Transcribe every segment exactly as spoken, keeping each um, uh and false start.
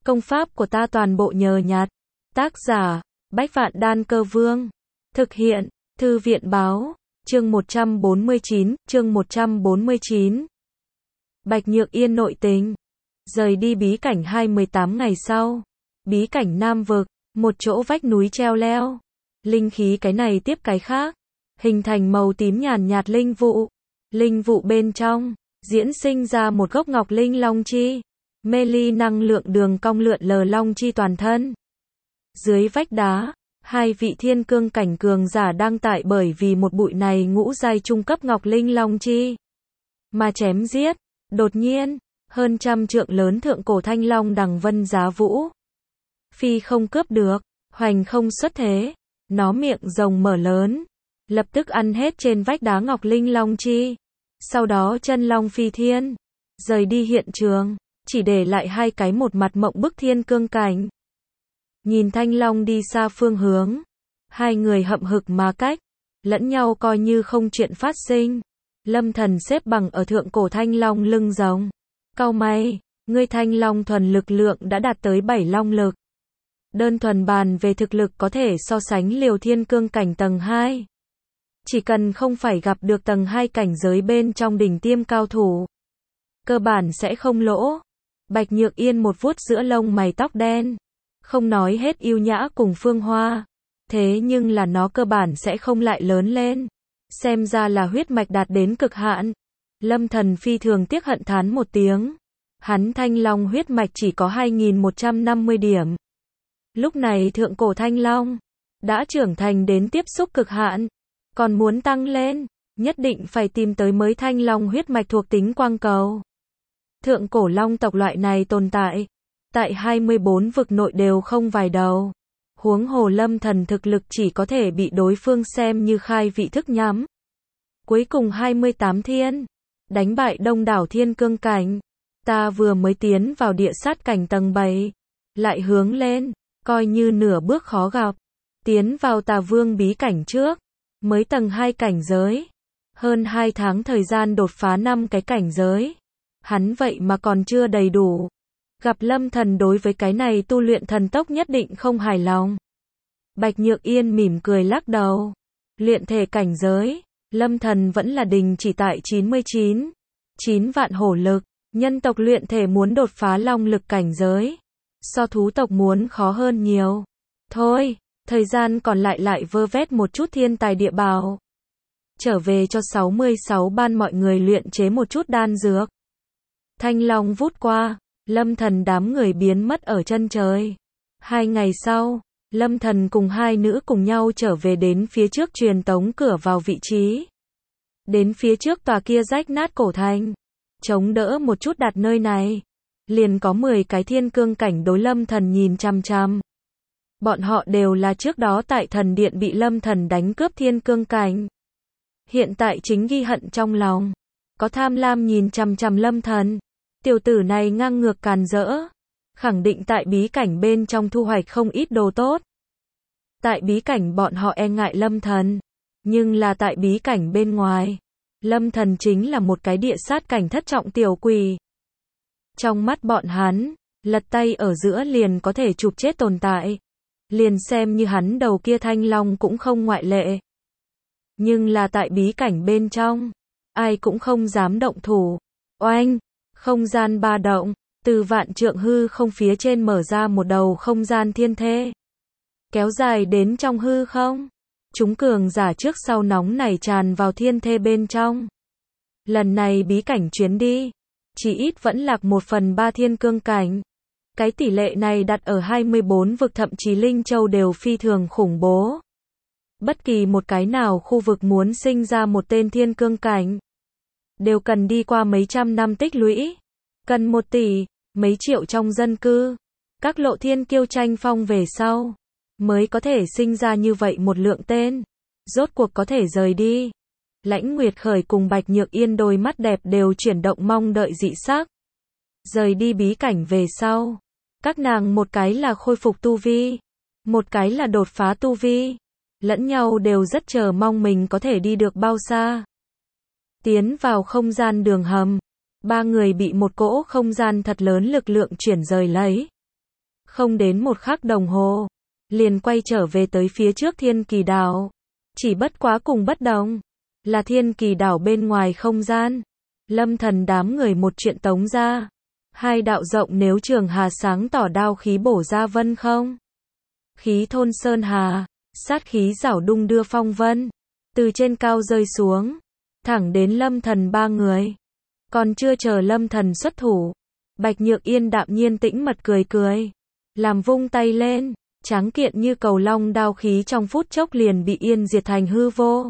Công pháp của ta toàn bộ nhờ nhặt. Tác giả, Bách Vạn Đan Cơ Vương. Thực hiện, Thư viện Báo. Chương một trăm bốn mươi chín, chương một trăm bốn mươi chín. Bạch Nhược Yên nội tình. Rời đi bí cảnh hai mươi tám ngày sau. Bí cảnh Nam Vực, một chỗ vách núi treo leo. Linh khí cái này tiếp cái khác. Hình thành màu tím nhàn nhạt linh vụ. Linh vụ bên trong, diễn sinh ra một gốc ngọc linh long chi. Mê ly năng lượng đường cong lượn lờ long chi toàn thân. Dưới vách đá, hai vị thiên cương cảnh cường giả đang tại bởi vì một bụi này ngũ giai trung cấp ngọc linh long chi mà chém giết. Đột nhiên, hơn trăm trượng lớn thượng cổ thanh long đằng vân giá vũ. Phi không cướp được, hoành không xuất thế. Nó miệng rồng mở lớn, lập tức ăn hết trên vách đá ngọc linh long chi. Sau đó chân long phi thiên, rời đi hiện trường, chỉ để lại hai cái một mặt mộng bức thiên cương cảnh. Nhìn thanh long đi xa phương hướng, hai người hậm hực mà cách, lẫn nhau coi như không chuyện phát sinh. Lâm Thần xếp bằng ở thượng cổ thanh long lưng rồng. Cau mày, ngươi thanh long thuần lực lượng đã đạt tới bảy long lực. Đơn thuần bàn về thực lực có thể so sánh liều thiên cương cảnh tầng hai. Chỉ cần không phải gặp được tầng hai cảnh giới bên trong đỉnh tiêm cao thủ, cơ bản sẽ không lỗ. Bạch Nhược Yên một vuốt giữa lông mày tóc đen. Không nói hết yêu nhã cùng phương hoa. Thế nhưng là nó cơ bản sẽ không lại lớn lên. Xem ra là huyết mạch đạt đến cực hạn. Lâm Thần phi thường tiếc hận thán một tiếng. Hắn thanh long huyết mạch chỉ có hai nghìn một trăm năm mươi điểm. Lúc này thượng cổ thanh long đã trưởng thành đến tiếp xúc cực hạn. Còn muốn tăng lên, nhất định phải tìm tới mới thanh long huyết mạch thuộc tính quang cầu. Thượng cổ long tộc loại này tồn tại tại hai mươi bốn vực nội đều không vài đầu. Huống hồ Lâm Thần thực lực chỉ có thể bị đối phương xem như khai vị thức nhắm. Cuối cùng hai mươi tám thiên, đánh bại đông đảo thiên cương cảnh. Ta vừa mới tiến vào địa sát cảnh tầng bảy, lại hướng lên, coi như nửa bước khó gặp. Tiến vào Tà Vương bí cảnh trước, mới tầng hai cảnh giới. Hơn hai tháng thời gian đột phá năm cái cảnh giới. Hắn vậy mà còn chưa đầy đủ. Gặp Lâm Thần đối với cái này tu luyện thần tốc nhất định không hài lòng. Bạch Nhược Yên mỉm cười lắc đầu. Luyện thể cảnh giới, Lâm Thần vẫn là đình chỉ tại chín mươi chín. chín vạn hổ lực, nhân tộc luyện thể muốn đột phá long lực cảnh giới. So thú tộc muốn khó hơn nhiều. Thôi, thời gian còn lại lại vơ vét một chút thiên tài địa bảo. Trở về cho sáu mươi sáu ban mọi người luyện chế một chút đan dược. Thanh long vút qua, Lâm Thần đám người biến mất ở chân trời. Hai ngày sau, Lâm Thần cùng hai nữ cùng nhau trở về đến phía trước truyền tống cửa vào vị trí. Đến phía trước tòa kia rách nát cổ thành, chống đỡ một chút đặt nơi này. Liền có mười cái thiên cương cảnh đối Lâm Thần nhìn chăm chăm. Bọn họ đều là trước đó tại thần điện bị Lâm Thần đánh cướp thiên cương cảnh. Hiện tại chính ghi hận trong lòng. Có tham lam nhìn chăm chăm Lâm Thần. Tiểu tử này ngang ngược càn rỡ. Khẳng định tại bí cảnh bên trong thu hoạch không ít đồ tốt. Tại bí cảnh bọn họ e ngại Lâm Thần. Nhưng là tại bí cảnh bên ngoài, Lâm Thần chính là một cái địa sát cảnh thất trọng tiểu quỷ. Trong mắt bọn hắn, lật tay ở giữa liền có thể chụp chết tồn tại. Liền xem như hắn đầu kia thanh long cũng không ngoại lệ. Nhưng là tại bí cảnh bên trong, ai cũng không dám động thủ. Oanh, không gian ba động, từ vạn trượng hư không phía trên mở ra một đầu không gian thiên thê. Kéo dài đến trong hư không. Chúng cường giả trước sau nóng nảy tràn vào thiên thê bên trong. Lần này bí cảnh chuyến đi, chỉ ít vẫn lạc một phần ba thiên cương cảnh. Cái tỷ lệ này đặt ở hai mươi bốn vực thậm chí Linh Châu đều phi thường khủng bố. Bất kỳ một cái nào khu vực muốn sinh ra một tên thiên cương cảnh, đều cần đi qua mấy trăm năm tích lũy. Cần một tỷ, mấy triệu trong dân cư. Các lộ thiên kiêu tranh phong về sau, mới có thể sinh ra như vậy một lượng tên. Rốt cuộc có thể rời đi. Lãnh Nguyệt Khởi cùng Bạch Nhược Yên đôi mắt đẹp đều chuyển động mong đợi dị sắc. Rời đi bí cảnh về sau, các nàng một cái là khôi phục tu vi, một cái là đột phá tu vi. Lẫn nhau đều rất chờ mong mình có thể đi được bao xa. Tiến vào không gian đường hầm, ba người bị một cỗ không gian thật lớn lực lượng chuyển rời lấy. Không đến một khắc đồng hồ, liền quay trở về tới phía trước Thiên Kỳ đảo. Chỉ bất quá cùng bất đồng, là Thiên Kỳ đảo bên ngoài không gian. Lâm Thần đám người một chuyện tống ra. Hai đạo rộng nếu trường hà sáng tỏ đao khí bổ ra vân không. Khí thôn sơn hà, sát khí rảo đung đưa phong vân. Từ trên cao rơi xuống, thẳng đến Lâm Thần ba người. Còn chưa chờ Lâm Thần xuất thủ, Bạch Nhược Yên đạm nhiên tĩnh mật cười cười. Làm vung tay lên, tráng kiện như cầu long đao khí trong phút chốc liền bị yên diệt thành hư vô.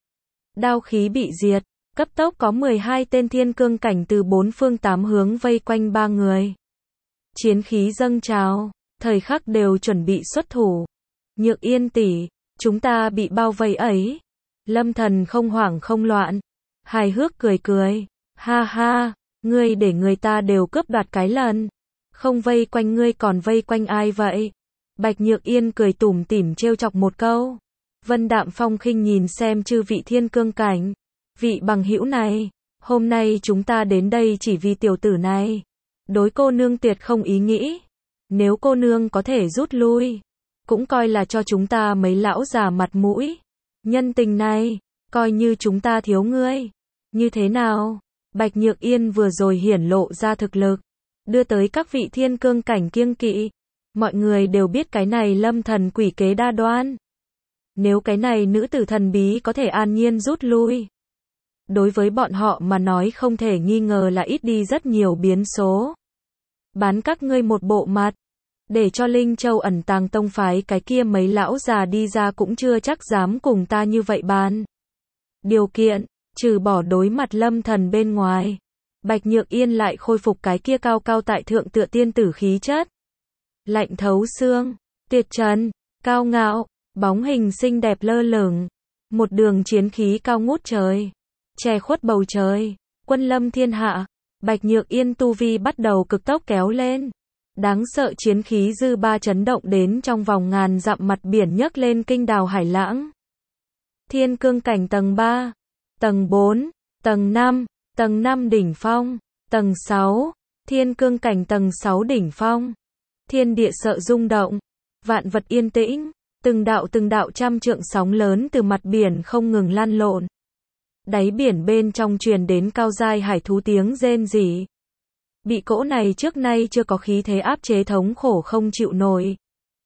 Đao khí bị diệt, cấp tốc có mười hai tên thiên cương cảnh từ bốn phương tám hướng vây quanh ba người. Chiến khí dâng trào, thời khắc đều chuẩn bị xuất thủ. Nhược Yên tỷ, chúng ta bị bao vây ấy. Lâm Thần không hoảng không loạn, hài hước cười cười, ha ha, ngươi để người ta đều cướp đoạt cái lần, không vây quanh ngươi còn vây quanh ai vậy? Bạch Nhược Yên cười tủm tỉm trêu chọc một câu. Vân Đạm Phong khinh nhìn xem chư vị thiên cương cảnh, vị bằng hữu này, hôm nay chúng ta đến đây chỉ vì tiểu tử này. Đối cô nương tuyệt không ý nghĩ, nếu cô nương có thể rút lui, cũng coi là cho chúng ta mấy lão già mặt mũi. Nhân tình này, coi như chúng ta thiếu ngươi. Như thế nào? Bạch Nhược Yên vừa rồi hiển lộ ra thực lực, đưa tới các vị thiên cương cảnh kiêng kỵ. Mọi người đều biết cái này Lâm Thần quỷ kế đa đoan. Nếu cái này nữ tử thần bí có thể an nhiên rút lui, đối với bọn họ mà nói không thể nghi ngờ là ít đi rất nhiều biến số. Bán các ngươi một bộ mặt, để cho Linh Châu ẩn tàng tông phái cái kia mấy lão già đi ra cũng chưa chắc dám cùng ta như vậy bán. Điều kiện, trừ bỏ đối mặt Lâm Thần bên ngoài, Bạch Nhược Yên lại khôi phục cái kia cao cao tại thượng tựa tiên tử khí chất. Lạnh thấu xương, tuyệt trần, cao ngạo, bóng hình xinh đẹp lơ lửng, một đường chiến khí cao ngút trời, che khuất bầu trời, quân lâm thiên hạ. Bạch Nhược Yên tu vi bắt đầu cực tốc kéo lên, đáng sợ chiến khí dư ba chấn động đến trong vòng ngàn dặm mặt biển nhấc lên kinh đào hải lãng. Thiên cương cảnh tầng ba, tầng bốn, tầng năm, tầng năm đỉnh phong, tầng sáu, thiên cương cảnh tầng sáu đỉnh phong. Thiên địa sợ rung động, vạn vật yên tĩnh, từng đạo từng đạo trăm trượng sóng lớn từ mặt biển không ngừng lăn lộn. Đáy biển bên trong truyền đến cao giai hải thú tiếng rên rỉ. Bị cỗ này trước nay chưa có khí thế áp chế thống khổ không chịu nổi.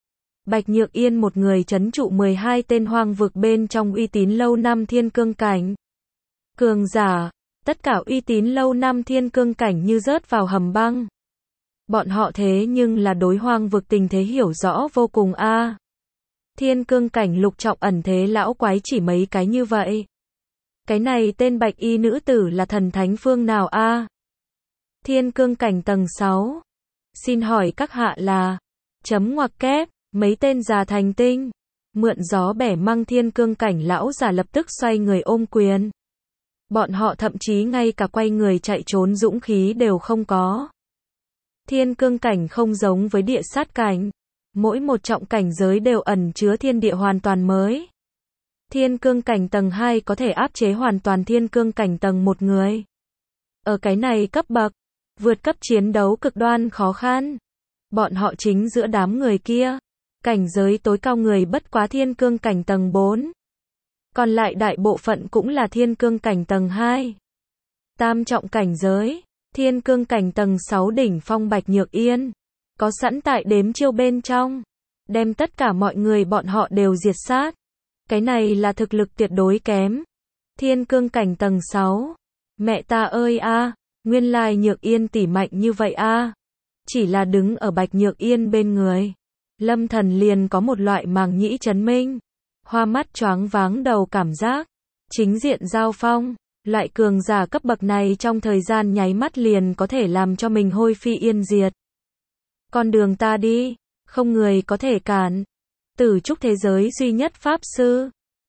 Bạch Nhược Yên một người trấn trụ mười hai tên hoang vực bên trong uy tín lâu năm thiên cương cảnh. Cường giả, tất cả uy tín lâu năm thiên cương cảnh như rớt vào hầm băng. Bọn họ thế nhưng là đối hoang vực tình thế hiểu rõ vô cùng a. À. Thiên cương cảnh lục trọng ẩn thế lão quái chỉ mấy cái như vậy. Cái này tên bạch y nữ tử là thần thánh phương nào a? À? Thiên cương cảnh tầng sáu. Xin hỏi các hạ là, chấm ngoặc kép, mấy tên già thành tinh. Mượn gió bẻ măng thiên cương cảnh lão già lập tức xoay người ôm quyền. Bọn họ thậm chí ngay cả quay người chạy trốn dũng khí đều không có. Thiên cương cảnh không giống với địa sát cảnh. Mỗi một trọng cảnh giới đều ẩn chứa thiên địa hoàn toàn mới. Thiên cương cảnh tầng hai có thể áp chế hoàn toàn thiên cương cảnh tầng một người. Ở cái này cấp bậc, vượt cấp chiến đấu cực đoan khó khăn. Bọn họ chính giữa đám người kia. Cảnh giới tối cao người bất quá thiên cương cảnh tầng bốn. Còn lại đại bộ phận cũng là thiên cương cảnh tầng hai. Tam trọng cảnh giới, thiên cương cảnh tầng sáu đỉnh phong Bạch Nhược Yên. Có sẵn tại đếm chiêu bên trong. Đem tất cả mọi người bọn họ đều diệt sát. Cái này là thực lực tuyệt đối kém. Thiên cương cảnh tầng sáu. Mẹ ta ơi a, à, nguyên lai Nhược Yên tỷ mạnh như vậy a. À. Chỉ là đứng ở Bạch Nhược Yên bên người, Lâm Thần liền có một loại màng nhĩ chấn minh, hoa mắt choáng váng đầu cảm giác. Chính diện giao phong, loại cường giả cấp bậc này trong thời gian nháy mắt liền có thể làm cho mình hôi phi yên diệt. Con đường ta đi, không người có thể cản. Tử trúc thế giới duy nhất pháp sư,